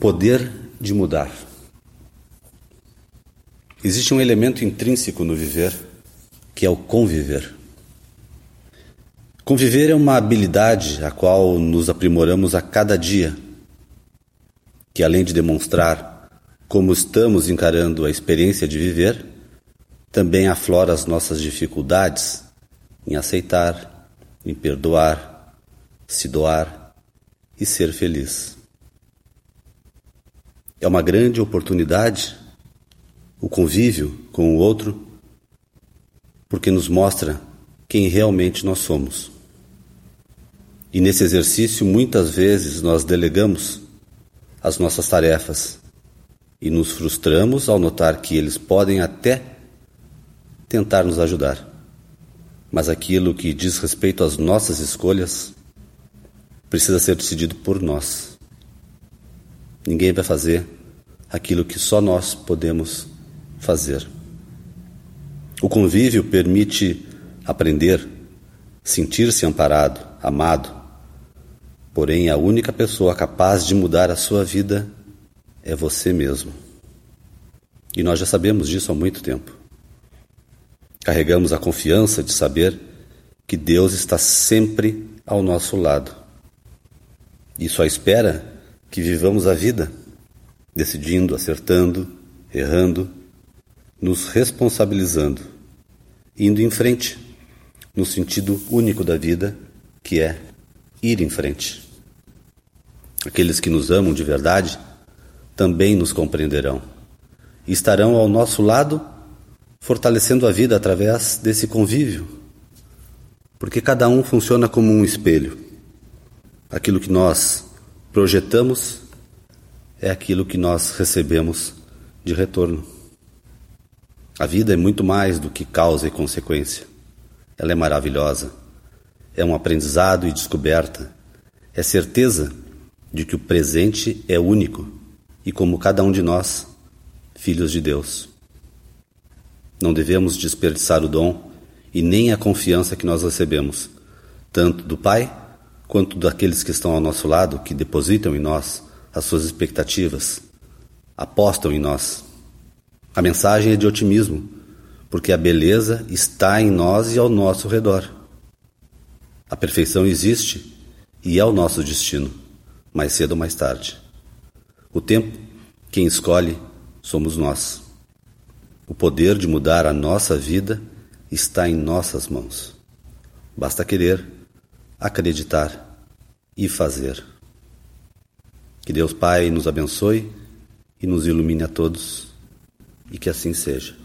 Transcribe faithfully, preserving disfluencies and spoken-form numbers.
poder de mudar. Existe um elemento intrínseco no viver, que é o conviver. Conviver é uma habilidade a qual nos aprimoramos a cada dia, que além de demonstrar como estamos encarando a experiência de viver, também aflora as nossas dificuldades em aceitar, em perdoar, se doar e ser feliz. É uma grande oportunidade o convívio com o outro, porque nos mostra quem realmente nós somos. E nesse exercício, muitas vezes, nós delegamos as nossas tarefas e nos frustramos ao notar que eles podem até tentar nos ajudar. Mas aquilo que diz respeito às nossas escolhas precisa ser decidido por nós. Ninguém vai fazer aquilo que só nós podemos fazer. O convívio permite aprender, sentir-se amparado, amado. Porém, a única pessoa capaz de mudar a sua vida é você mesmo. E nós já sabemos disso há muito tempo. Carregamos a confiança de saber que Deus está sempre ao nosso lado. E só espera que vivamos a vida, decidindo, acertando, errando, nos responsabilizando, indo em frente, no sentido único da vida, que é ir em frente. Aqueles que nos amam de verdade também nos compreenderão e estarão ao nosso lado, fortalecendo a vida através desse convívio, porque cada um funciona como um espelho. Aquilo que nós projetamos é aquilo que nós recebemos de retorno. A vida é muito mais do que causa e consequência. Ela é maravilhosa. É um aprendizado e descoberta. É certeza de que o presente é único e, como cada um de nós, filhos de Deus. Não devemos desperdiçar o dom e nem a confiança que nós recebemos, tanto do Pai quanto daqueles que estão ao nosso lado, que depositam em nós as suas expectativas, apostam em nós. A mensagem é de otimismo, porque a beleza está em nós e ao nosso redor. A perfeição existe e é o nosso destino, mais cedo ou mais tarde. O tempo, quem escolhe, somos nós. O poder de mudar a nossa vida está em nossas mãos. Basta querer, acreditar e fazer. Que Deus Pai nos abençoe e nos ilumine a todos, e que assim seja.